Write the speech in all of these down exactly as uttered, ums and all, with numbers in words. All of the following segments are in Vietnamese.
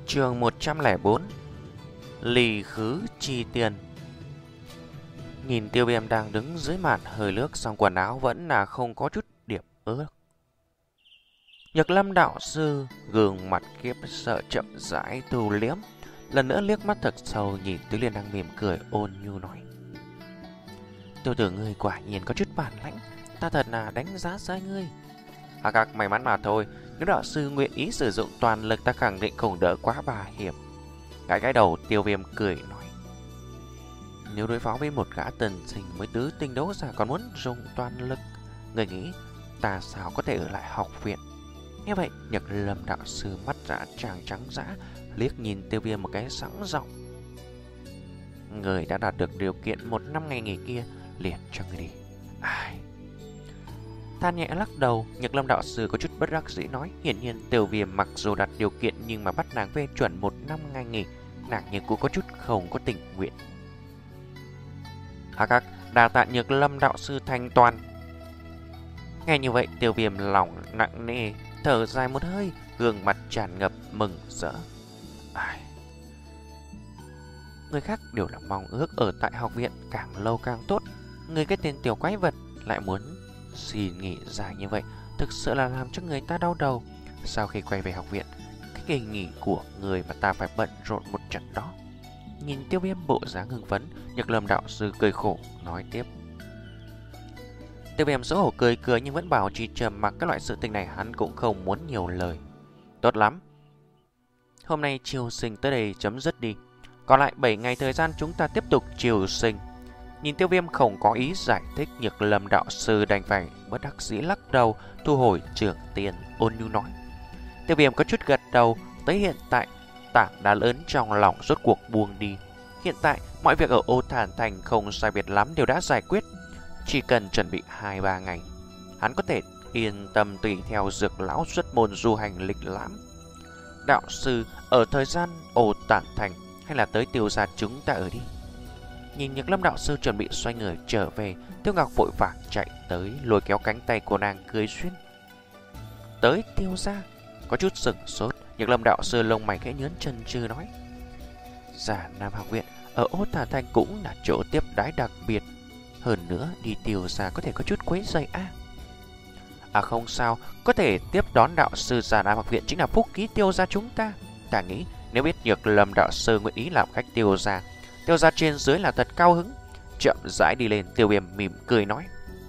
Chương một trăm lẻ bốn. Lì khứ chi tiền. Nhìn Tiêu Viêm đang đứng dưới màn hơi nước, song quần áo vẫn là không có chút điểm ướt. Nhược Lâm đạo sư gương mặt khiếp sợ chậm rãi thu liếm, lần nữa liếc mắt thật sâu nhìn Tứ Liên đang mỉm cười ôn nhu nói: "Tiểu tử ngươi quả nhiên có chút bản lãnh, ta thật là đánh giá sai ngươi." "À các may mắn mà thôi, nếu đạo sư nguyện ý sử dụng toàn lực, ta khẳng định không đỡ quá bà hiểm." Gãi gãi đầu, Tiêu Viêm cười nói: "Nếu đối phó với một gã tần sinh mới tứ tinh đấu giả còn muốn dùng toàn lực, người nghĩ ta sao có thể ở lại học viện?" Nghe vậy, Nhật Lâm đạo sư mắt dã tràng trắng dã liếc nhìn Tiêu Viêm một cái sẵn giọng: "Người đã đạt được điều kiện một năm ngày nghỉ kia, liền cho người đi." Ai... Than nhẹ lắc đầu, Nhật Lâm đạo sư có chút bất đắc dĩ nói: "Hiển nhiên Tiêu Viêm mặc dù đặt điều kiện nhưng mà bắt nàng phê chuẩn một năm ngày nghỉ, nàng như cũng có chút không có tình nguyện." Hắc hắc, đa tạ Nhật Lâm đạo sư thanh toàn. Nghe như vậy, Tiêu Viêm lòng nặng nề thở dài một hơi, gương mặt tràn ngập mừng rỡ. Ai... Người khác đều là mong ước ở tại học viện càng lâu càng tốt, người cái tên tiểu quái vật lại muốn xin nghỉ dài như vậy, thực sự là làm cho người ta đau đầu. Sau khi quay về học viện, cái kỳ nghỉ của người mà ta phải bận rộn một trận đó. Nhìn Tiêu Viêm bộ dáng hưng phấn, Nhật Lâm đạo sư cười khổ nói tiếp. Tiêu Viêm xấu hổ cười cười nhưng vẫn bảo trì trầm mặc, các loại sự tình này hắn cũng không muốn nhiều lời. Tốt lắm, hôm nay triều sinh tới đây chấm dứt đi, còn lại bảy ngày thời gian chúng ta tiếp tục triều sinh. Nhìn Tiêu Viêm không có ý giải thích, Nhật Lâm đạo sư đành phải bất đắc dĩ lắc đầu, thu hồi trường tiền, ôn nhu nói. Tiêu Viêm có chút gật đầu, tới hiện tại tảng đá lớn trong lòng rốt cuộc buông đi. Hiện tại mọi việc ở Ô Thản Thành không sai biệt lắm đều đã giải quyết, chỉ cần chuẩn bị hai ba ngày, hắn có thể yên tâm tùy theo Dược lão xuất môn du hành lịch lãm. Đạo sư ở thời gian Ô Thản Thành hay là tới Tiêu gia chúng ta ở đi? Nhìn Nhật Lâm đạo sư chuẩn bị xoay người trở về, Tiêu Ngọc vội vàng chạy tới lôi kéo cánh tay của nàng cười xuyên. Tới Tiêu gia? Có chút sửng sốt, Nhật Lâm đạo sư lông mày khẽ nhớn chân chư nói: Già Nam học viện ở Ô Thản Thành cũng là chỗ tiếp đái đặc biệt, hơn nữa đi Tiêu gia có thể có chút quấy rầy a. À? à không sao, có thể tiếp đón đạo sư Già Nam học viện chính là phúc khí Tiêu gia chúng ta. Ta nghĩ nếu biết Nhật Lâm đạo sư nguyện ý làm khách Tiêu gia, Tiêu gia trên dưới là thật cao hứng. Chậm rãi đi lên, Tiêu Viêm mỉm cười nói: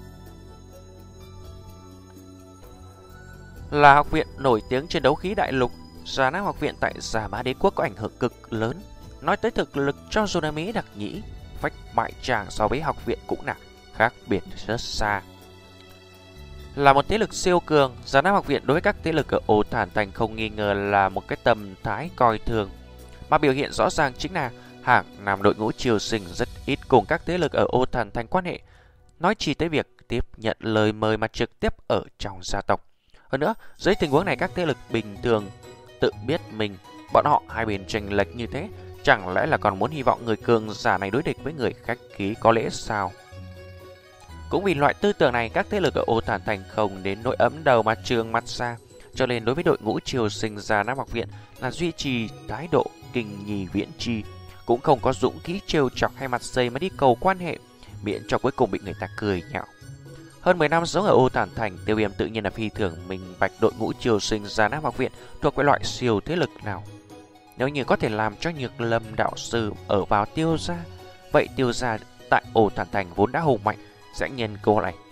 Là học viện nổi tiếng trên đấu khí đại lục, Già Nam học viện tại Già Mã Đế quốc có ảnh hưởng cực lớn. Nói tới thực lực, cho dù là Mỹ đặc nhĩ, phách bại tràng so với học viện cũng là khác biệt rất xa. Là một thế lực siêu cường, Già Nam học viện đối với các thế lực ở Ô Thản Thành không nghi ngờ là một cái tầm thái coi thường, mà biểu hiện rõ ràng chính là hàng năm đội ngũ triều sinh rất ít cùng các thế lực ở Ô Thản Thành quan hệ, nói chi tới việc tiếp nhận lời mời mà trực tiếp ở trong gia tộc. Hơn nữa, dưới tình huống này các thế lực bình thường tự biết mình, bọn họ hai bên chênh lệch như thế, chẳng lẽ là còn muốn hy vọng người cường giả này đối địch với người khách khí có lẽ sao? Cũng vì loại tư tưởng này, các thế lực ở Ô Thản Thành không đến nỗi ấm đầu mà trương mắt ra, cho nên đối với đội ngũ triều sinh Già Nam học viện là duy trì thái độ kinh nhì viễn chi, cũng không có dũng khí trêu chọc hay mặt dày mà đi cầu quan hệ, miễn cho cuối cùng bị người ta cười nhạo. Hơn mười năm sống ở Ô Thản Thành, Tiêu Viêm tự nhiên là phi thường minh bạch đội ngũ triều sinh Già Nam học viện thuộc về loại siêu thế lực nào. Nếu như có thể làm cho Nhược Lâm đạo sư ở vào Tiêu gia, vậy Tiêu gia tại Ô Thản Thành vốn đã hùng mạnh sẽ nhân cơ này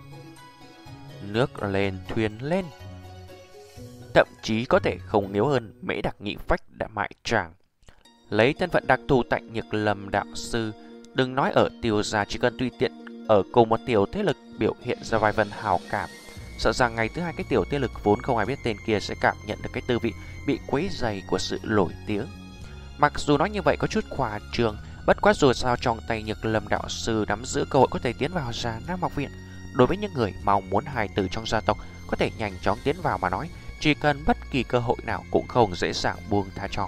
nước lên thuyền lên, thậm chí có thể không yếu hơn Mễ đặc nhị phách đã mại tràng. Lấy thân phận đặc thù tại Nhược Lâm đạo sư, đừng nói ở Tiêu gia, chỉ cần tùy tiện ở cùng một tiểu thế lực biểu hiện ra vài phần hào cảm, sợ rằng ngày thứ hai cái tiểu thế lực vốn không ai biết tên kia sẽ cảm nhận được cái tư vị bị quấy dày của sự nổi tiếng. Mặc dù nói như vậy có chút khoa trương, bất quá dù sao trong tay Nhược Lâm đạo sư nắm giữ cơ hội có thể tiến vào Già Nam học viện. Đối với những người mong muốn hài tử trong gia tộc có thể nhanh chóng tiến vào mà nói, chỉ cần bất kỳ cơ hội nào cũng không dễ dàng buông tha cho.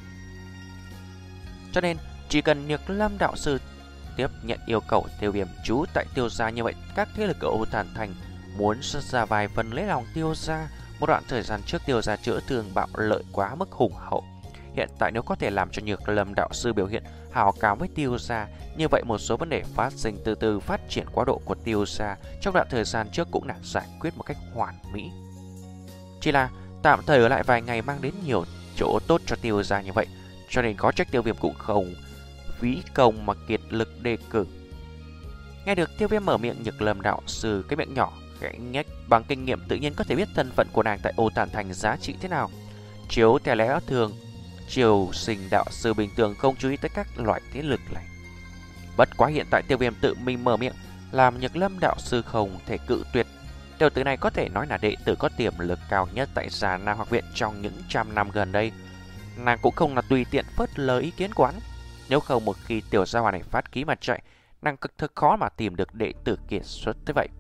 Cho nên chỉ cần Nhược Lâm đạo sư tiếp nhận yêu cầu Tiêu Viêm trú tại Tiêu gia, như vậy các thế lực ở Ô Thản Thành muốn xuất ra vài phần lấy lòng Tiêu gia. Một đoạn thời gian trước Tiêu gia chữa thương bạo lợi quá mức hùng hậu, Hiện tại nếu có thể làm cho Nhược Lâm đạo sư biểu hiện hào cảm với Tiêu gia, như vậy một số vấn đề phát sinh từ từ phát triển quá độ của Tiêu gia trong đoạn thời gian trước cũng đã giải quyết một cách hoàn mỹ. Chỉ là tạm thời ở lại vài ngày mang đến nhiều chỗ tốt cho Tiêu gia như vậy, cho nên có trách Tiêu Viêm cũng không phí công mà kiệt lực đề cử. Nghe được Tiêu Viêm mở miệng, Nhược Lâm đạo sư cái miệng nhỏ khẽ nhếch, bằng kinh nghiệm tự nhiên có thể biết thân phận của nàng tại Ô Tản Thành giá trị thế nào. Chiếu theo lẽ thường, Triều Sinh đạo sư bình thường không chú ý tới các loại thế lực này. Bất quá hiện tại Tiêu Viêm tự mình mở miệng, làm Nhược Lâm đạo sư không thể cự tuyệt. Tiểu tử này có thể nói là đệ tử có tiềm lực cao nhất tại Già Nam học viện trong những trăm năm gần đây. Nàng cũng không là tùy tiện phớt lờ ý kiến quán. Nếu không một khi tiểu gia hỏa này phát ký mà chạy, nàng cực thực khó mà tìm được đệ tử kiệt xuất thế vậy.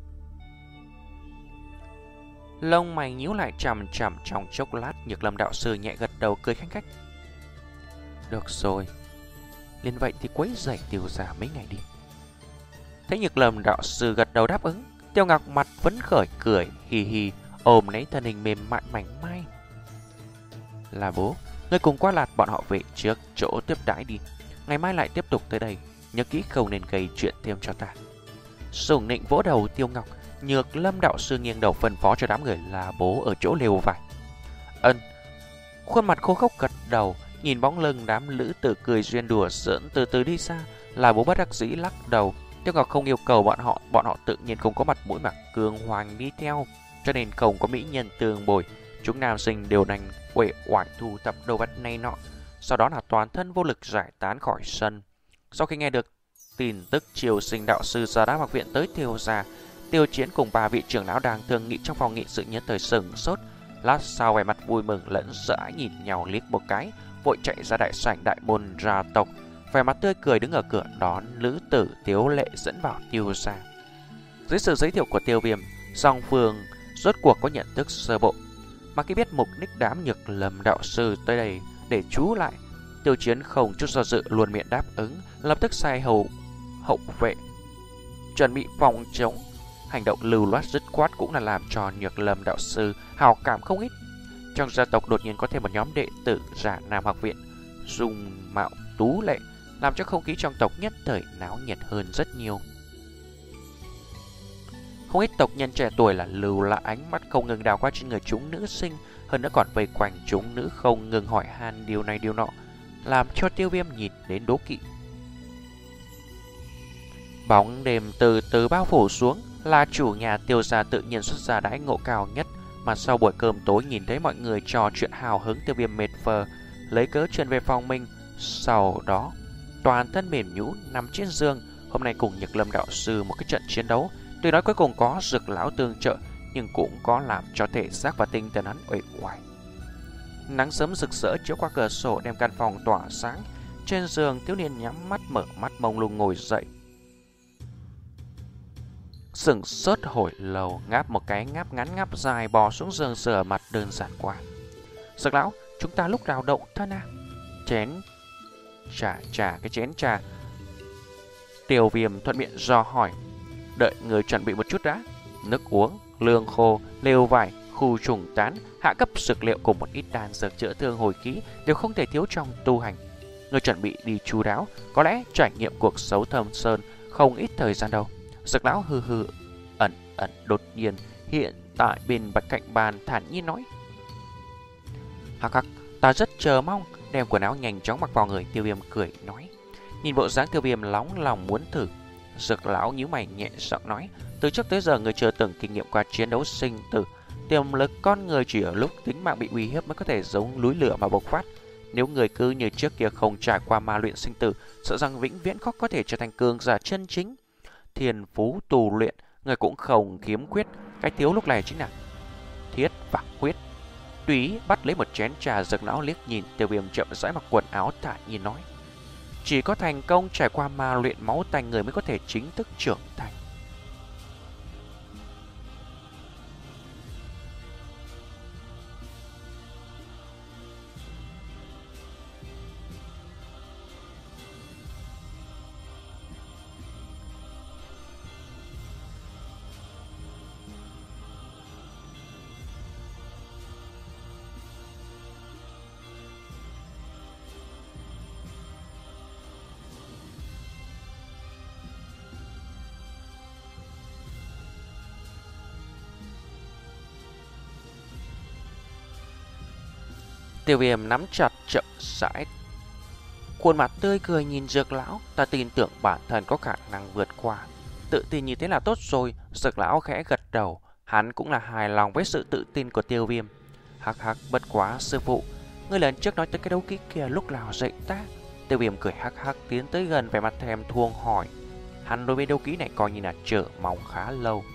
Lông mày nhíu lại chằm chằm trong chốc lát, Nhược Lâm đạo sư nhẹ gật đầu cười khanh khách. Được rồi, liền vậy thì quấy rầy Tiêu gia mấy ngày đi. Thấy Nhược Lâm đạo sư gật đầu đáp ứng, Tiêu Ngọc mặt phấn khởi cười hì hì ôm lấy thân hình mềm mại mảnh mai. Là bố, ngươi cùng qua lạt bọn họ về trước chỗ tiếp đãi đi. Ngày mai lại tiếp tục tới đây, nhớ kỹ không nên gây chuyện thêm cho ta. Sủng nịnh vỗ đầu Tiêu Ngọc, Nhược Lâm đạo sư nghiêng đầu phân phó cho đám người là bố ở chỗ lều vải. Ân. Khuôn mặt khô khốc gật đầu, nhìn bóng lưng đám lữ tử cười duyên đùa giỡn từ từ đi xa, là bố bất đắc dĩ lắc đầu. Tiêu Ngọc không yêu cầu bọn họ, bọn họ tự nhiên không có mặt mũi mà cường hoàng đi theo, cho nên không có mỹ nhân tương bồi. Chúng nam sinh đều đành uể oải thu thập đồ vật này nọ, sau đó là toàn thân vô lực giải tán khỏi sân. Sau khi nghe được tin tức Triều Sinh đạo sư Già Nam học viện tới Tiêu gia, Tiêu Chiến cùng ba vị trưởng lão đang thương nghị trong phòng nghị sự nhất thời sừng sốt. Lát sau vẻ mặt vui mừng lẫn sợ hãi nhìn nhau liếc một cái, vội chạy ra đại sảnh đại môn gia tộc, vẻ mặt tươi cười đứng ở cửa đón lữ tử Tiếu Lệ dẫn vào Tiêu gia. Dưới sự giới thiệu của Tiêu Viêm, song phương rốt cuộc có nhận thức sơ bộ. Mà khi biết mục đích đám Nhược Lâm đạo sư tới đây để trú lại, Tiêu Chiến không chút do dự luôn miệng đáp ứng, lập tức sai hầu hậu vệ chuẩn bị phòng chống. Hành động lưu loát dứt khoát cũng là làm cho Nhược Lâm đạo sư hào cảm không ít. Trong gia tộc đột nhiên có thêm một nhóm đệ tử Già Nam học viện dung mạo tú lệ, làm cho không khí trong tộc nhất thời náo nhiệt hơn rất nhiều. Không ít tộc nhân trẻ tuổi là lưu lại ánh mắt không ngừng đào qua trên người chúng nữ sinh, hơn nữa còn vây quanh chúng nữ không ngừng hỏi han điều này điều nọ, làm cho Tiêu Viêm nhìn đến đố kỵ. Bóng đêm từ từ bao phủ xuống, là chủ nhà Tiêu gia tự nhiên xuất ra đãi ngộ cao nhất, mà sau buổi cơm tối nhìn thấy mọi người trò chuyện hào hứng, Tiêu Viêm mệt phờ, lấy cớ chuyển về phòng mình. Sau đó toàn thân mềm nhũn nằm trên giường. Hôm nay cùng Nhược Lâm đạo sư một cái trận chiến đấu, tuy nói cuối cùng có Dực lão tương trợ, nhưng cũng có làm cho thể xác và tinh thần hắn uể oải. Nắng sớm rực rỡ chiếu qua cửa sổ đem căn phòng tỏa sáng. Trên giường, thiếu niên nhắm mắt mở mắt mông lung ngồi dậy, sững sốt hồi lâu, ngáp một cái ngáp ngắn ngáp dài, bò xuống giường rửa mặt đơn giản quá. Dực lão, chúng ta lúc nào động thân à? Chén trà trà cái chén trà. Tiêu Viêm thuận miệng do hỏi. Đợi người chuẩn bị một chút đã. Nước uống, lương khô, lều vải, khu trùng tán, hạ cấp dược liệu cùng một ít đan dược chữa thương hồi khí đều không thể thiếu trong tu hành. Người chuẩn bị đi chu đáo, có lẽ trải nghiệm cuộc sống thâm sơn không ít thời gian đâu. Dực lão hừ hừ ẩn ẩn đột nhiên hiện tại bên bạch cạnh bàn thản nhiên nói. Hắc hắc, ta rất chờ mong. Đem quần áo nhanh chóng mặc vào người. Tiêu Viêm cười nói. Nhìn bộ dáng Tiêu Viêm nóng lòng muốn thử, Dực lão nhíu mày nhẹ giọng nói. Từ trước tới giờ người chưa từng kinh nghiệm qua chiến đấu sinh tử, tiềm lực con người chỉ ở lúc tính mạng bị uy hiếp mới có thể giống núi lửa mà bộc phát. Nếu người cứ như trước kia không trải qua ma luyện sinh tử, sợ rằng vĩnh viễn khó có thể trở thành cường giả chân chính. Thiên phú tu luyện, người cũng không khiếm khuyết, cái thiếu lúc này chính là thiết và huyết. Túy bắt lấy một chén trà, Dực lão liếc nhìn Tiêu Viêm chậm rãi mặc quần áo thản nhiên nói. Chỉ có thành công trải qua ma luyện máu tanh người mới có thể chính thức trưởng thành. Tiêu Viêm nắm chặt chậm rãi, khuôn mặt tươi cười nhìn Dược lão. Ta tin tưởng bản thân có khả năng vượt qua. Tự tin như thế là tốt rồi. Dược lão khẽ gật đầu. Hắn cũng là hài lòng với sự tự tin của Tiêu Viêm. Hắc hắc, bất quá sư phụ, ngươi lần trước nói tới cái đấu kỹ kia lúc nào dạy ta? Tiêu Viêm cười hắc hắc tiến tới gần, vẻ mặt thèm thuồng hỏi. Hắn đối với đấu kỹ này coi như là chờ mong khá lâu.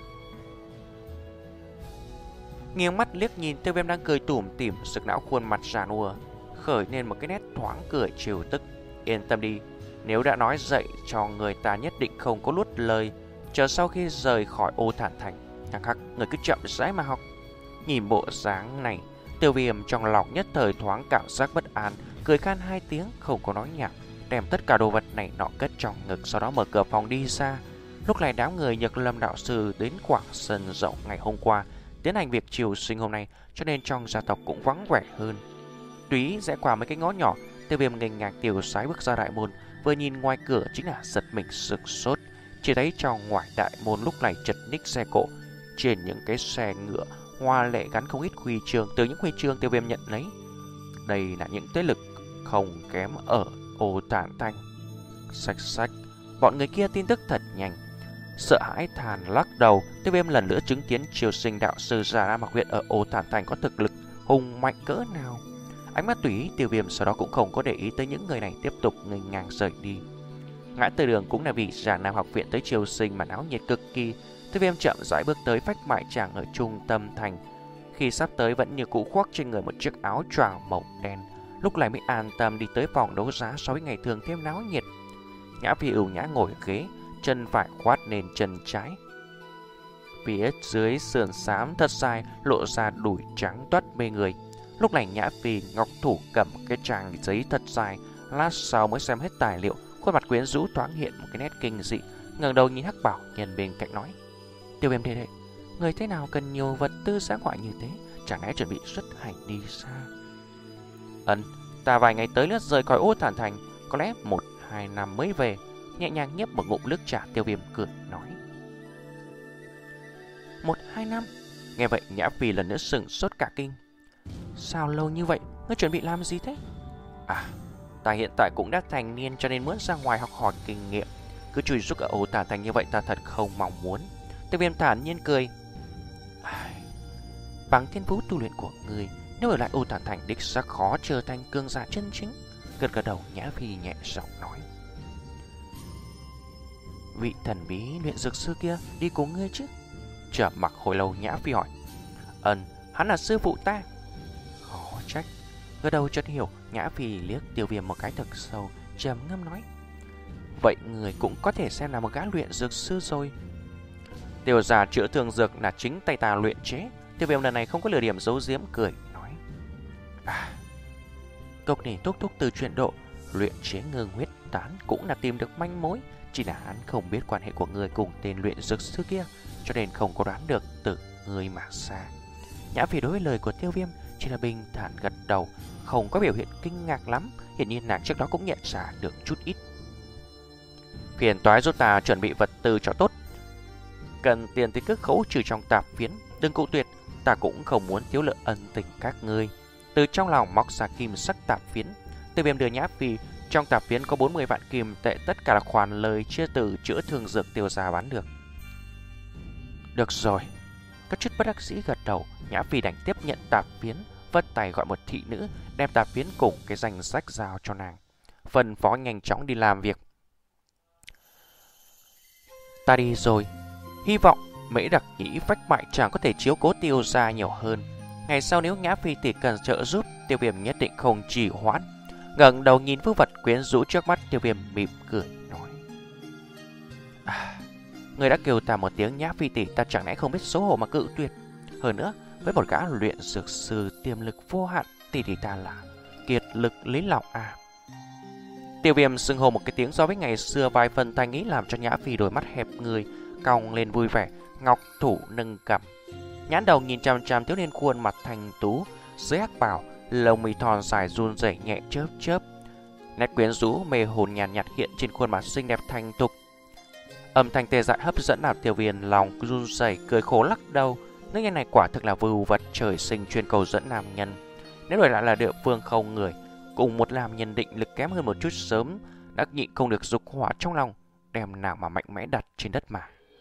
Nghiêng mắt liếc nhìn Tiêu Viêm đang cười tủm tỉm, Dược lão khuôn mặt già nua khởi nên một cái nét thoáng cười trêu tức. Yên tâm đi, nếu đã nói dạy cho người ta nhất định không có nuốt lời. Chờ sau khi rời khỏi Ô Thản Thành, hắc hắc, người cứ chậm rãi mà học. Nhìn bộ dáng này, Tiêu Viêm trong lòng nhất thời thoáng cảm giác bất an, cười khan hai tiếng không có nói nhảm, đem tất cả đồ vật này nọ cất trong ngực, sau đó mở cửa phòng đi ra. Lúc này đám người Nhật Lâm đạo sư đến quảng sân rộng ngày hôm qua tiến hành việc triều sinh hôm nay, cho nên trong gia tộc cũng vắng vẻ hơn. Túy rẽ qua mấy cái ngõ nhỏ, Tiêu Viêm nghênh ngang tiêu sái bước ra đại môn, vừa nhìn ngoài cửa chính là giật mình sửng sốt. Chỉ thấy trong ngoài đại môn lúc này chật ních xe cộ, trên những cái xe ngựa hoa lệ gắn không ít huy chương. Từ những huy chương Tiêu Viêm nhận lấy, đây là những thế lực không kém ở Ô Thản Thành. Xách xách, bọn người kia tin tức thật nhanh. Sợ hãi than lắc đầu, Tiêu Viêm lần nữa chứng kiến triều sinh đạo sư Già Lam Học Viện ở Ô Thản Thành có thực lực hùng mạnh cỡ nào. Ánh mắt tùy ý, Tiêu Viêm sau đó cũng không có để ý tới những người này, tiếp tục nghênh ngang rời đi. Ngã tư đường cũng là vì Già Nam Học Viện tới triều sinh mà náo nhiệt cực kỳ. Tiêu Viêm chậm rãi bước tới phách mại tràng ở trung tâm thành. Khi sắp tới vẫn như cũ khoác trên người một chiếc áo choàng màu đen, lúc này mới an tâm đi tới phòng đấu giá so với ngày thường thêm náo nhiệt. Nhã Phi ưu nhã ngồi ghế, chân phải khoát lên chân trái. Phía dưới sườn xám thật dài lộ ra đùi trắng toát mê người. Lúc này Nhã Phi ngọc thủ cầm cái trang giấy thật dài, lát sau mới xem hết tài liệu, khuôn mặt quyến rũ thoáng hiện một cái nét kinh dị, ngẩng đầu nhìn Hắc Bảo Nhân bên cạnh nói: Tiêu Viêm thế đệ, người thế nào cần nhiều vật tư giá ngoại như thế, chẳng lẽ chuẩn bị xuất hành đi xa? Ấn, ta vài ngày tới lướt rời khỏi Ô Thản Thành, có lẽ một hai năm mới về. Nhẹ nhàng nhấp một ngụm nước trà, Tiêu Viêm cười nói: Một hai năm? Nghe vậy Nhã Phi lần nữa sừng sốt cả kinh. Sao lâu như vậy, ngươi chuẩn bị làm gì thế? À, ta hiện tại cũng đã thành niên cho nên muốn ra ngoài học hỏi kinh nghiệm. Cứ chui rúc ở Ô Thản Thành như vậy ta thật không mong muốn. Tiêu Viêm thản nhiên cười. À, bằng thiên phú tu luyện của ngươi, nếu ở lại Ô Thản Thành đích xác khó trở thành cường giả chân chính. Gật gật đầu, Nhã Phi nhẹ giọng nói: Vị thần bí luyện dược sư kia đi cùng ngươi chứ? Chợt mặc hồi lâu, Nhã Phi hỏi: Ừm, hắn là sư phụ ta. Khó trách. Gật đầu chợt hiểu, Nhã Phi liếc Tiêu Viêm một cái thật sâu, trầm ngâm nói: Vậy người cũng có thể xem là một gã luyện dược sư rồi. Tiêu gia chữa thương dược là chính tay ta luyện chế. Tiêu Viêm lần này không có lừa điểm giấu giếm, cười nói: À, cốc này thúc thúc từ chuyện độ luyện chế ngưng huyết tán cũng là tìm được manh mối, chỉ là hắn không biết quan hệ của người cùng tên luyện dược sư kia, cho nên không có đoán được từ người mà xa. Nhã Phi đối với lời của Tiêu Viêm chỉ là bình thản gật đầu, không có biểu hiện kinh ngạc lắm. Hiển nhiên nàng trước đó cũng nhận ra được chút ít. Phiền toái giúp ta chuẩn bị vật tư cho tốt. Cần tiền thì cứ khấu trừ trong tạp phiến, đừng cự tuyệt, ta cũng không muốn thiếu nợ ân tình các ngươi. Từ trong lòng móc ra kim sắc tạp phiến, Tiêu Viêm đưa Nhã Phi. Trong tạp phiến có bốn mươi vạn kim tệ, tất cả là khoản lời chia từ chữa thương dược Tiêu gia bán được. Được rồi. Có chút bất đắc dĩ gật đầu, Nhã Phi đành tiếp nhận tạp phiến, vất tay gọi một thị nữ đem tạp phiến cùng cái danh sách giao cho nàng, phân phó nhanh chóng đi làm việc. Ta đi rồi. Hy vọng Mễ Đặc Nhĩ phách mại chàng có thể chiếu cố Tiêu gia nhiều hơn. Ngày sau nếu Nhã Phi tỷ cần trợ giúp, Tiêu Viêm nhất định không trì hoãn. Ngẩng đầu nhìn phước vật quyến rũ trước mắt, Tiêu Viêm mỉm cười nói: À, người đã kêu ta một tiếng Nhã Phi tỷ, ta chẳng lẽ không biết xấu hổ mà cự tuyệt. Hơn nữa, với một gã luyện dược sư tiềm lực vô hạn, tỷ tỷ ta là kiệt lực lấy lòng à. Tiêu Viêm xưng hô một cái tiếng so với ngày xưa vài phần thành ý, làm cho Nhã Phi đôi mắt hẹp người cong lên vui vẻ, ngọc thủ nâng cằm, nhãn đầu nhìn chằm chằm thiếu niên khuôn mặt thành tú dưới hắc bào, lông mi thon dài run rẩy nhẹ chớp chớp, nét quyến rũ mê hồn nhàn nhạt, nhạt hiện trên khuôn mặt xinh đẹp thành thục. Âm thanh tê dại hấp dẫn làm Tiêu Viêm lòng run rẩy, cười khổ lắc đầu. Nữ nhân này quả thực là vưu vật trời sinh chuyên cầu dẫn nam nhân. Nếu đổi lại là địa phương không người, cùng một làm nhân định lực kém hơn một chút sớm đã nhịn không được dục hỏa trong lòng, đem nào mà mạnh mẽ đặt trên đất mà.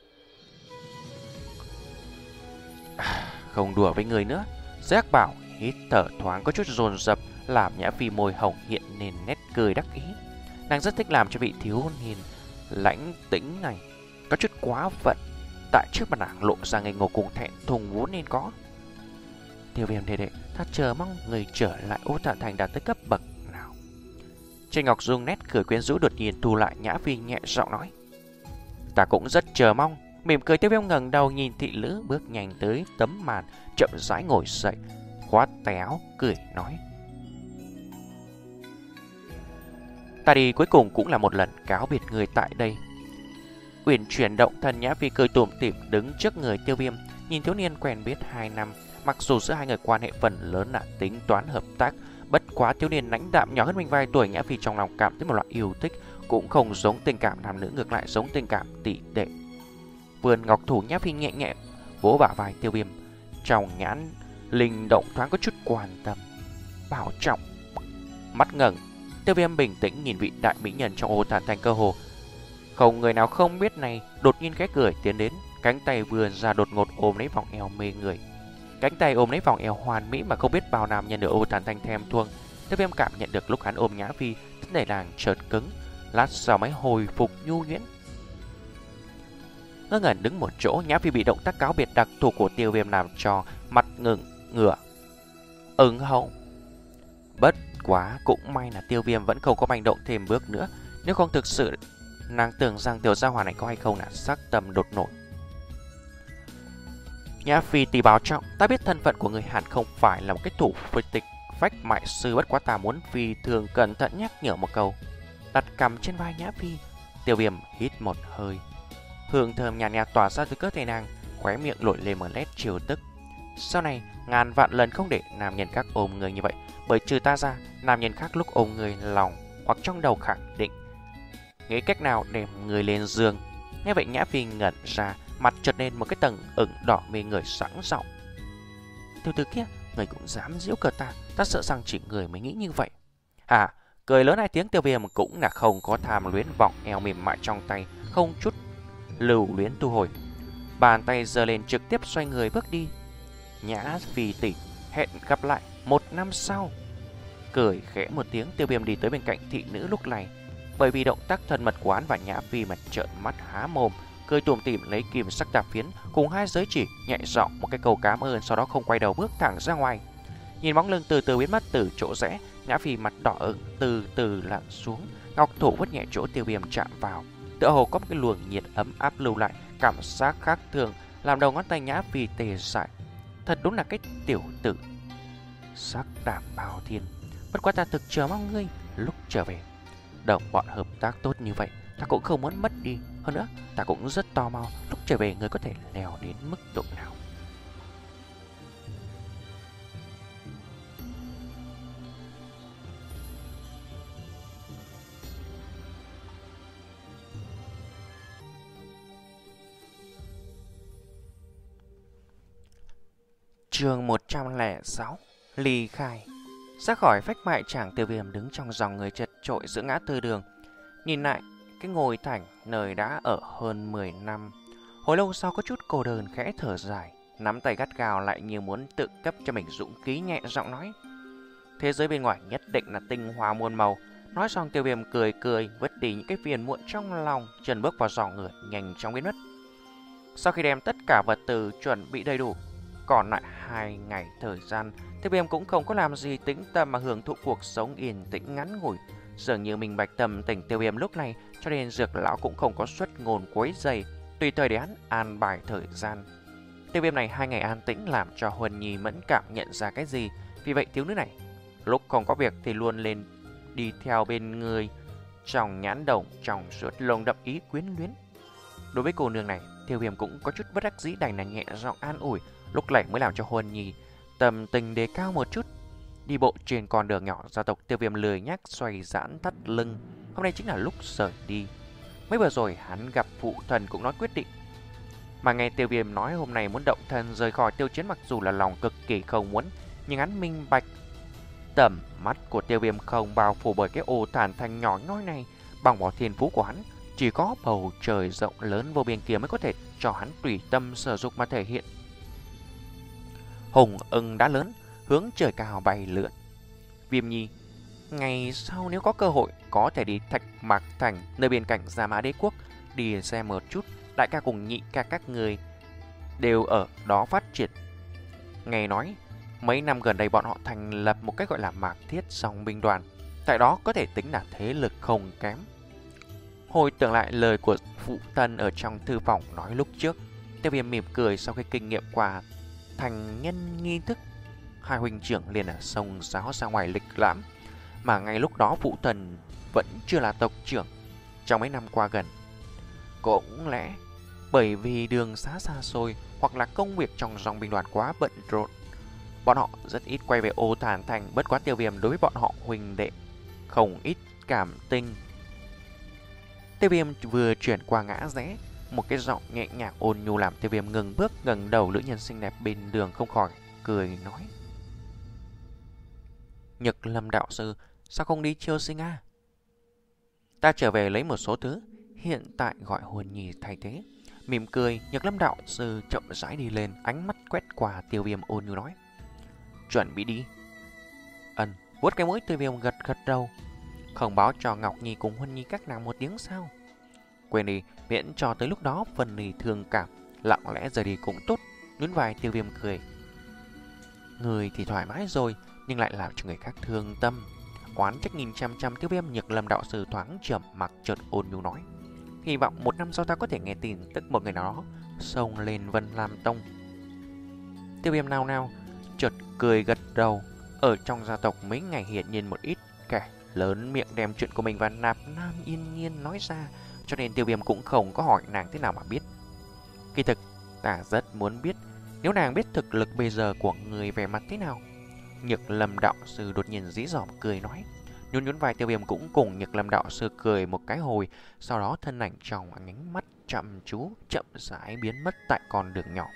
Không đùa với người nữa. Giác Bảo hít thở thoáng có chút dồn dập, làm Nhã Phi môi hồng hiện nên nét cười đắc ý. Nàng rất thích làm cho vị thiếu niên lãnh tĩnh này có chút quá phận, tại trước mặt nàng lộ ra ngây ngô cùng thẹn thùng vốn nên có. Tiêu Viêm đệ đệ, ta chờ mong người trở lại Ô Thản Thành đạt tới cấp bậc nào? Trên Ngọc Dung nét cười quyến rũ đột nhiên thu lại, Nhã Phi nhẹ giọng nói. Ta cũng rất chờ mong. Mỉm cười, Tiêu Viêm ngẩng đầu nhìn thị nữ bước nhanh tới tấm màn, chậm rãi ngồi dậy, khoát tay áo cười nói. Ta đi cuối cùng cũng là một lần cáo biệt người tại đây. Uyển chuyển động thân, Nhã Phi cười tủm tỉm đứng trước người Tiêu Viêm, nhìn thiếu niên quen biết hai năm, mặc dù giữa hai người quan hệ phần lớn là tính toán hợp tác, bất quá thiếu niên lãnh đạm nhỏ hơn mình vài tuổi, Nhã Phi trong lòng cảm thấy một loại yêu thích, cũng không giống tình cảm nam nữ, ngược lại giống tình cảm tỷ đệ. Vươn ngọc thủ, Nhã Phi nhẹ nhẹ vỗ bả vai Tiêu Viêm, trong nhãn linh động thoáng có chút quan tâm. Bảo trọng. Mắt ngẩng, Tiêu Viêm bình tĩnh nhìn vị đại mỹ nhân trong Ô Thản Thành, cơ hồ không người nào không biết này, đột nhiên khẽ cười tiến đến, cánh tay vươn ra đột ngột ôm lấy vòng eo mê người. Cánh tay ôm lấy vòng eo hoàn mỹ mà không biết bao nam nhân ở Ô Thản Thành thèm thuồng. Tiêu Viêm cảm nhận được lúc hắn ôm Nhã Phi, thân thể nàng chợt cứng, lát sau mới hồi phục nhu nhuyễn. Ngơ ngẩn đứng một chỗ, Nhã Phi bị động tác cáo biệt đặc thù của Tiêu Viêm làm cho mặt ngừng ngửa ứng hậu. Bất quá cũng may là Tiêu Viêm vẫn không có manh động thêm bước nữa, nếu không thực sự nàng tưởng rằng tiểu gia hỏa này có hay không là sắc tâm đột nổi. Nhã Phi tỷ bảo trọng, ta biết thân phận của người hẳn không phải là một cái thủ phịch tịch phách mại sư, bất quá ta muốn Phi thường cẩn thận nhắc nhở một câu. Đặt cằm trên vai Nhã Phi, Tiêu Viêm hít một hơi, hương thơm nhàn nhạt tỏa ra từ cơ thể nàng, khóe miệng nổi lên một nét trêu tức. Sau này ngàn vạn lần không để nam nhân khác ôm người như vậy, bởi trừ ta ra, nam nhân khác lúc ôm người lòng hoặc trong đầu khẳng định nghĩ cách nào đem người lên giường. Nghe vậy Nhã Phi ngẩn ra, mặt chợt lên một cái tầng ửng đỏ mê người, sẵn giọng. Tiểu tử kia, người cũng dám giễu cợt ta, ta sợ rằng chỉ người mới nghĩ như vậy. À, cười lớn hai tiếng, Tiêu Viêm cũng là không có tham luyến, vòng eo mềm mại trong tay không chút lưu luyến thu hồi, bàn tay giơ lên trực tiếp xoay người bước đi. Nhã Phi tỷ, hẹn gặp lại một năm sau. Cười khẽ một tiếng, Tiêu Viêm đi tới bên cạnh thị nữ lúc này. Bởi vì động tác thân mật của hắn và Nhã Phi mà trợn mắt há mồm, cười tủm tỉm lấy kim sắc tạp phiến cùng hai giới chỉ nhẹ giọng một cái câu cảm ơn, sau đó không quay đầu bước thẳng ra ngoài. Nhìn bóng lưng từ từ biến mất từ chỗ rẽ, Nhã Phi mặt đỏ ửng từ từ lặn xuống, ngọc thủ vứt nhẹ chỗ Tiêu Viêm chạm vào, tựa hồ có một cái luồng nhiệt ấm áp lưu lại, cảm giác khác thường làm đầu ngón tay Nhã Phi tê dại. Thật đúng là cái tiểu tử sắc đảm bao thiên. Bất quá ta thực chờ mong ngươi lúc trở về. Đồng bọn hợp tác tốt như vậy, ta cũng không muốn mất đi. Hơn nữa, ta cũng rất tò mò lúc trở về ngươi có thể leo đến mức độ nào. Chương một trăm lẻ sáu, ly khai. Ra khỏi phách mại chàng, Tiêu Viêm đứng trong dòng người chật chội giữa ngã tư đường, nhìn lại cái ngôi thành nơi đã ở hơn mười năm. Hồi lâu sau có chút cô đơn, khẽ thở dài, nắm tay gắt gao lại như muốn tự cấp cho mình dũng khí, nhẹ giọng nói. Thế giới bên ngoài nhất định là tinh hoa muôn màu. Nói xong, Tiêu Viêm cười cười, vứt đi những cái phiền muộn trong lòng, chân bước vào dòng người nhanh chóng biến mất. Sau khi đem tất cả vật tư chuẩn bị đầy đủ, còn lại hai ngày thời gian, Tiêu Viêm cũng không có làm gì, tĩnh tâm mà hưởng thụ cuộc sống yên tĩnh ngắn ngủi. Dường như mình bạch tâm tỉnh Tiêu Viêm lúc này, cho nên Dược lão cũng không có xuất ngôn quấy rầy, tùy thời để hắn an bài thời gian. Tiêu Viêm này hai ngày an tĩnh làm cho Huân Nhi mẫn cảm nhận ra cái gì, vì vậy thiếu nữ này lúc không có việc thì luôn lên đi theo bên người, trong nhãn đồng trong suốt lồng đậm ý quyến luyến. Đối với cô nương này, Tiêu Viêm cũng có chút bất đắc dĩ, đành là nhẹ giọng an ủi, lúc này mới làm cho Huân Nhi tâm tình đề cao một chút. Đi bộ trên con đường nhỏ gia tộc, Tiêu Viêm lười nhác xoay giãn thắt lưng. Hôm nay chính là lúc rời đi. Mới vừa rồi hắn gặp phụ thần cũng nói quyết định, mà nghe Tiêu Viêm nói hôm nay muốn động thân rời khỏi Tiêu Chiến, mặc dù là lòng cực kỳ không muốn, nhưng hắn minh bạch Tầm mắt của Tiêu Viêm không bao phủ bởi cái ô tản thành nhỏ nhoi này. Bằng vào thiên phú của hắn, chỉ có bầu trời rộng lớn vô biên kia mới có thể cho hắn tùy tâm sử dụng mà thể hiện. Hùng ưng đã lớn, hướng trời cao bay lượn. Viêm Nhi, ngày sau nếu có cơ hội có thể đi Thạch Mạc Thành, nơi bên cạnh Gia Mã Đế Quốc, đi xem một chút. Đại ca cùng nhị ca các người đều ở đó phát triển. Nghe nói mấy năm gần đây bọn họ thành lập một cái gọi là Mạc Thiết Song binh đoàn, tại đó có thể tính là thế lực không kém. Hồi tưởng lại lời của phụ thân ở trong thư phòng nói lúc trước, Tiêu Viêm mỉm cười sau khi kinh nghiệm qua thành nhân nghi thức. Hai huynh trưởng liền ở sông giáo ra ngoài lịch lãm, mà ngay lúc đó phụ thân vẫn chưa là tộc trưởng. Trong mấy năm qua gần, cũng lẽ bởi vì đường xá xa xôi hoặc là công việc trong dòng binh đoàn quá bận rộn, bọn họ rất ít quay về Ô Thản Thành. Bất quá Tiêu Viêm đối với bọn họ huynh đệ không ít cảm tình. Tiêu Viêm vừa chuyển qua ngã rẽ, một cái giọng nhẹ nhàng ôn nhu làm Tiêu Viêm ngừng bước, ngẩng đầu nữ nhân xinh đẹp bên đường không khỏi cười nói: Nhật Lâm đạo sư, sao không đi chiêu sinh a? Ta trở về lấy một số thứ, hiện tại gọi Huân Nhi thay thế. Mỉm cười, Nhật Lâm đạo sư chậm rãi đi lên, ánh mắt quét qua Tiêu Viêm ôn nhu nói: Chuẩn bị đi. Ân, vuốt cái mũi Tiêu Viêm gật gật đầu. Không báo cho Ngọc Nhi cùng Huân Nhi các nàng một tiếng sao? Quên đi, miễn cho tới lúc đó Vân Nhi thương cảm, lặng lẽ rời đi cũng tốt. Nhún vai Tiêu Viêm cười: Người thì thoải mái rồi, nhưng lại làm cho người khác thương tâm. Oán trách nhìn chăm chăm Tiêu Viêm, Nhật Lâm đạo sư thoáng trầm mặc chợt ôn nhu nói: Hy vọng một năm sau ta có thể nghe tin tức một người nào đó xông lên Vân Lam Tông. Tiêu Viêm nao nao chợt cười gật đầu. Ở trong gia tộc mấy ngày hiện nhiên một ít kẻ lớn miệng đem chuyện của mình và Nạp Nam Yên Nhiên nói ra, cho nên Tiêu Viêm cũng không có hỏi nàng thế nào mà biết. Kỳ thực ta rất muốn biết, nếu nàng biết thực lực bây giờ của người vẻ mặt thế nào. Nhật Lâm đạo sư đột nhiên dí dỏm cười nói. Nhún nhún vai Tiêu Viêm cũng cùng Nhật Lâm đạo sư cười một cái hồi, sau đó thân ảnh trong ánh mắt chăm chú chậm rãi biến mất tại con đường nhỏ.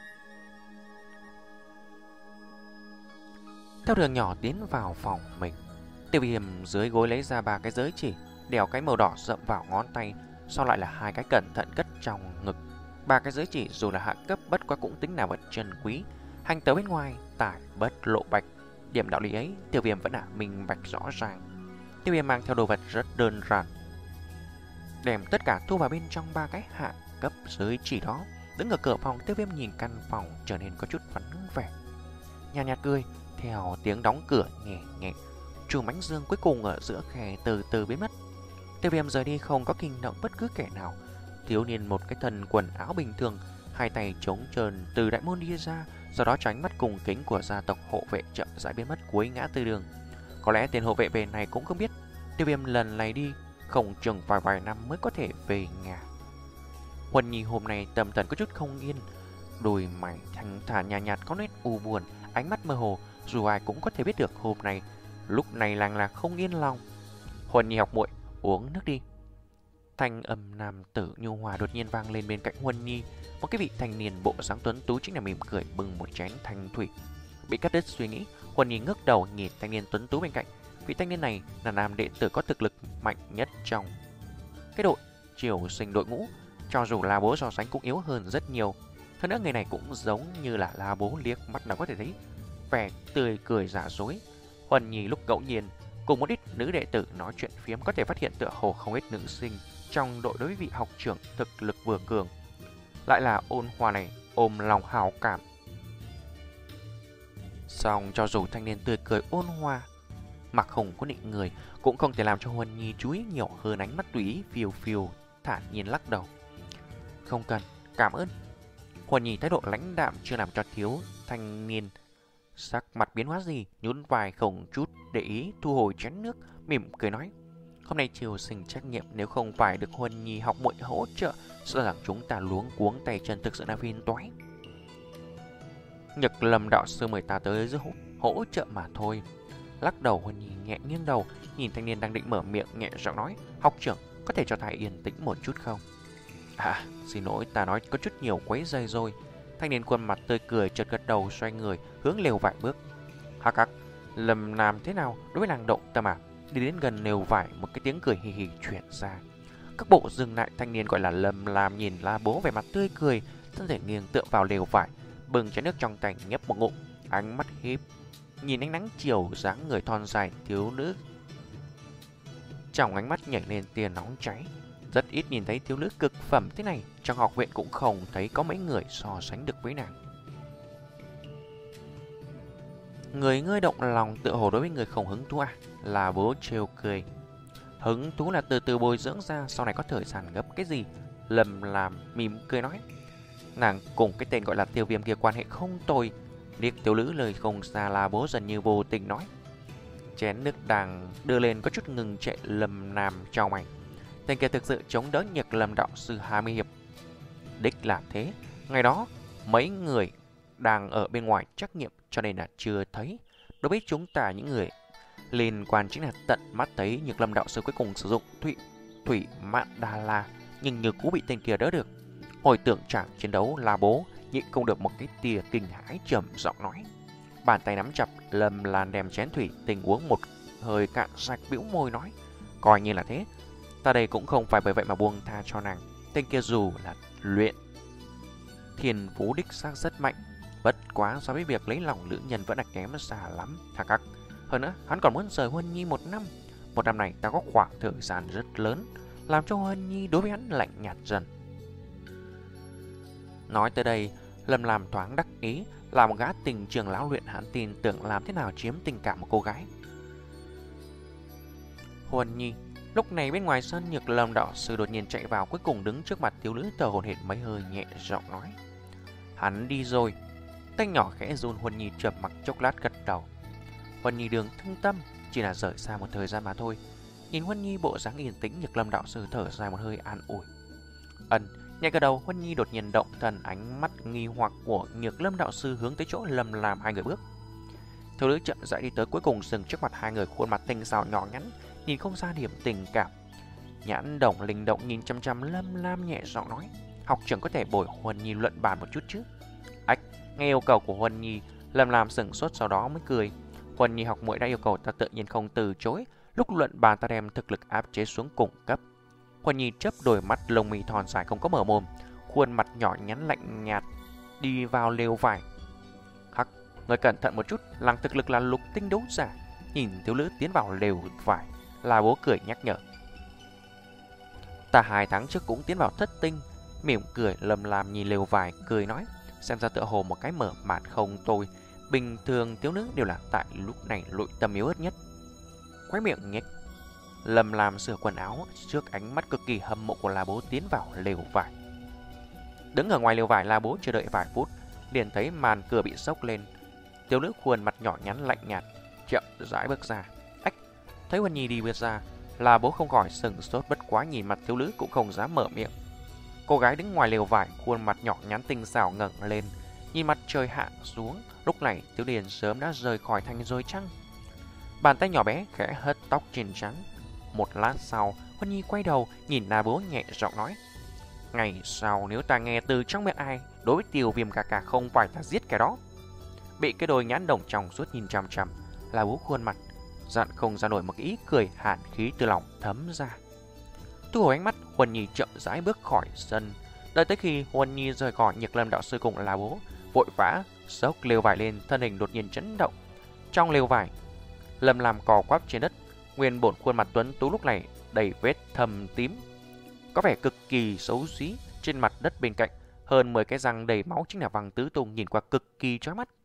Theo đường nhỏ tiến vào phòng mình, Tiêu Viêm dưới gối lấy ra ba cái giới chỉ, đeo cái màu đỏ rậm vào ngón tay, sau lại là hai cái cẩn thận cất trong ngực. Ba cái giới chỉ dù là hạ cấp, bất quá cũng tính là vật chân quý, hành tấu bên ngoài tải bất lộ bạch. Điểm đạo lý ấy Tiêu Viêm vẫn là minh bạch rõ ràng. Tiêu Viêm mang theo đồ vật rất đơn giản, đem tất cả thu vào bên trong ba cái hạ cấp giới chỉ đó. Đứng ở cửa phòng, Tiêu Viêm nhìn căn phòng trở nên có chút vắng vẻ, nhàn nhạt cười theo tiếng đóng cửa nhẹ nhẹ. Chùm ánh dương cuối cùng ở giữa khe từ từ biến mất. Tiêu Viêm rời đi không có kinh động bất cứ kẻ nào. Thiếu niên một cái thân quần áo bình thường, hai tay trống trơn từ đại môn đi ra, sau đó tránh mắt cùng kính của gia tộc hộ vệ chậm rãi biến mất cuối ngã tư đường. Có lẽ tên hộ vệ về này cũng không biết Tiêu Viêm lần này đi không chừng vài vài năm mới có thể về nhà. Huân Nhi hôm nay tâm thần có chút không yên, đôi mày thanh thản nhạt nhạt có nét u buồn, ánh mắt mơ hồ, dù ai cũng có thể biết được hôm nay lúc này làng là không yên lòng. Huân Nhi học muội, uống nước đi. Thanh âm nam tử nhu hòa đột nhiên vang lên bên cạnh Huân Nhi. Một cái vị thanh niên bộ dáng tuấn tú chính là mỉm cười bưng một chén thanh thủy. Bị cắt đứt suy nghĩ, Huân Nhi ngước đầu nhìn thanh niên tuấn tú bên cạnh. Vị thanh niên này là nam đệ tử có thực lực mạnh nhất trong cái đội triều sinh đội ngũ, cho dù La Bố so sánh cũng yếu hơn rất nhiều. Hơn nữa người này cũng giống như là La Bố, liếc mắt nào có thể thấy vẻ tươi cười giả dối. Huân Nhi lúc ngẫu nhiên cùng một ít nữ đệ tử nói chuyện phiếm có thể phát hiện tựa hồ không ít nữ sinh trong đội đối với vị học trưởng thực lực vừa cường lại là ôn hòa này ôm lòng hào cảm. Song cho dù thanh niên tươi cười ôn hòa, mặc hùng có định người, cũng không thể làm cho Huân Nhi chú ý nhiều hơn. Ánh mắt tùy ý phiêu phiêu thản nhiên lắc đầu. Không cần, cảm ơn. Huân Nhi thái độ lãnh đạm chưa làm cho thiếu thanh niên sắc mặt biến hóa gì, nhún vai không chút để ý thu hồi chén nước, mỉm cười nói: Hôm nay triều sinh trách nhiệm, nếu không phải được Huân Nhi học muội hỗ trợ, sợ rằng chúng ta luống cuống tay chân, thực sự là phiền toái. Nhật Lâm đạo sư mời ta tới giữa hỗ, hỗ trợ mà thôi. Lắc đầu, Huân Nhi nhẹ nghiêng đầu, nhìn thanh niên đang định mở miệng, nhẹ giọng nói: Học trưởng, có thể cho thầy yên tĩnh một chút không? À, xin lỗi, ta nói có chút nhiều quấy rầy rồi. Thanh niên khuôn mặt tươi cười chợt gật đầu, xoay người hướng lều vài bước. Hắc hắc, Lâm Nam thế nào đối với làng Động Tâm à? Đi đến gần lều vải, một cái tiếng cười hì hì chuyển ra. Các bộ dừng lại, thanh niên gọi là Lâm Lam nhìn La Bố vẻ mặt tươi cười, thân thể nghiêng tựa vào lều vải, bưng chén nước trong tay nhấp một ngụm, ánh mắt híp nhìn ánh nắng chiều, dáng người thon dài thiếu nữ. Trong ánh mắt nhảy lên tia nóng cháy. Rất ít nhìn thấy thiếu nữ cực phẩm thế này, trong học viện cũng không thấy có mấy người so sánh được với nàng. Người ngươi động lòng tự hồ đối với người không hứng thú à? Là Bố trêu cười. Hứng thú là từ từ bồi dưỡng ra, sau này có thời gian gấp cái gì? Lâm Lam mỉm cười nói. Nàng cùng cái tên gọi là Tiêu Viêm kia quan hệ không tồi. Liếc tiểu lữ lời không xa, là Bố dần như vô tình nói. Chén nước đang đưa lên có chút ngừng chạy. Lâm Nam chào mày. Tên kia thực sự chống đỡ Nhược Lâm đạo sư hai mươi hiệp. Đích là thế. Ngày đó mấy người đang ở bên ngoài trắc nghiệm cho nên là chưa thấy. Đối với chúng ta những người liên quan chính là tận mắt thấy Nhược Lâm đạo sư cuối cùng sử dụng thủy thủy mạn đà la, nhưng như cũ bị tên kia đỡ được. Hồi tưởng trạng chiến đấu, là Bố nhịn không được một cái tia kinh hãi, trầm giọng nói. Bàn tay nắm chặt, Lâm Lan đem chén thủy tinh uống một hơi cạn sạch, bĩu môi nói. Coi như là thế, ta đây cũng không phải bởi vậy mà buông tha cho nàng. Tên kia dù là luyện thiên phú đích xác rất mạnh, bất quá so với việc lấy lòng nữ nhân vẫn là kém xa lắm. Thà các hơn nữa, hắn còn muốn rời Huân Nhi một năm. Một năm này ta có khoảng thời gian rất lớn, làm cho Huân Nhi đối với hắn lạnh nhạt dần. Nói tới đây, Lâm Lam thoáng đắc ý, là một gã tình trường lão luyện, hắn tin tưởng làm thế nào chiếm tình cảm một cô gái. Huân Nhi. Lúc này bên ngoài sân, Nhược Lâm đạo sư đột nhiên chạy vào, cuối cùng đứng trước mặt thiếu nữ thở hổn hển mấy hơi, nhẹ giọng nói. Hắn đi rồi. Tay nhỏ khẽ run, Huân Nhi chợp mặc chốc lát gật đầu. Huân Nhi đường thương tâm, chỉ là rời xa một thời gian mà thôi. Nhìn Huân Nhi bộ dáng yên tĩnh, Nhược Lâm đạo sư thở dài một hơi an ủi. Ân, nhẹ gật đầu, Huân Nhi đột nhiên động thần, ánh mắt nghi hoặc của Nhược Lâm đạo sư hướng tới chỗ Lâm Lam hai người bước. Thiếu nữ chậm rãi đi tới, cuối cùng dừng trước mặt hai người, khuôn mặt tinh xảo nhỏ nhắn, nhìn không ra điểm tình cảm. Nhãn đồng linh động nhìn chăm chăm Lâm Lam, nhẹ giọng nói. Học trưởng có thể bồi Huân Nhi luận bàn một chút chứ? Ách, nghe yêu cầu của Huân Nhi, Lâm Lam sững sốt sau đó mới cười. Huân Nhi học muội đã yêu cầu, ta tự nhiên không từ chối. Lúc luận bàn ta đem thực lực áp chế xuống cùng cấp. Huân Nhi chớp đôi mắt, lông mi thon dài không có mở mồm, khuôn mặt nhỏ nhắn lạnh nhạt đi vào lều vải. Hắc, người cẩn thận một chút, làng thực lực là lục tinh đấu giả. Nhìn thiếu nữ tiến vào lều vải, là Bố cười nhắc nhở. Ta hai tháng trước cũng tiến vào thất tinh. Mỉm cười, Lâm Lam nhìn lều vải cười nói. Xem ra tựa hồ một cái mở màn không tôi. Bình thường thiếu nữ đều là tại lúc này nội tâm yếu ớt nhất. Khóe miệng nhếch, Lâm Lam sửa quần áo trước ánh mắt cực kỳ hâm mộ của La Bố tiến vào lều vải. Đứng ở ngoài lều vải, La Bố chờ đợi vài phút, liền thấy màn cửa bị xốc lên. Thiếu nữ khuôn mặt nhỏ nhắn lạnh nhạt chậm rãi bước ra. Ách, thấy Huân Nhi đi bước ra, La Bố không khỏi sừng sốt, bất quá nhìn mặt thiếu nữ cũng không dám mở miệng. Cô gái đứng ngoài lều vải, khuôn mặt nhỏ nhắn tinh xảo ngẩng lên, nhìn mặt trời hạ xuống. Lúc này Tiểu Điền sớm đã rời khỏi thành rồi chăng? Bàn tay nhỏ bé khẽ hất tóc trên trán. Một lát sau, Huân Nhi quay đầu nhìn La Bố, nhẹ giọng nói. Ngày sau nếu ta nghe từ trong miệng ai, đối với Tiêu Viêm ca ca không phải ta giết cái đó. Bị cái đôi nhãn đồng trong suốt nhìn chằm chằm, La Bố khuôn mặt dặn không ra nổi một cái ý cười hàn khí từ lòng thấm ra. Thu hồi ánh mắt, Huân Nhi chậm rãi bước khỏi sân. Đợi tới khi Huân Nhi rời khỏi, Nhược Lâm đạo sư cùng La Bố vội vã xốc lều vải lên, thân hình đột nhiên chấn động. Trong lều vải, Lâm Lam cò quắp trên đất, nguyên bổn khuôn mặt tuấn tú lúc này đầy vết thâm tím, có vẻ cực kỳ xấu xí. Trên mặt đất bên cạnh, hơn mười cái răng đầy máu chính là văng tứ tung, nhìn qua cực kỳ chói mắt.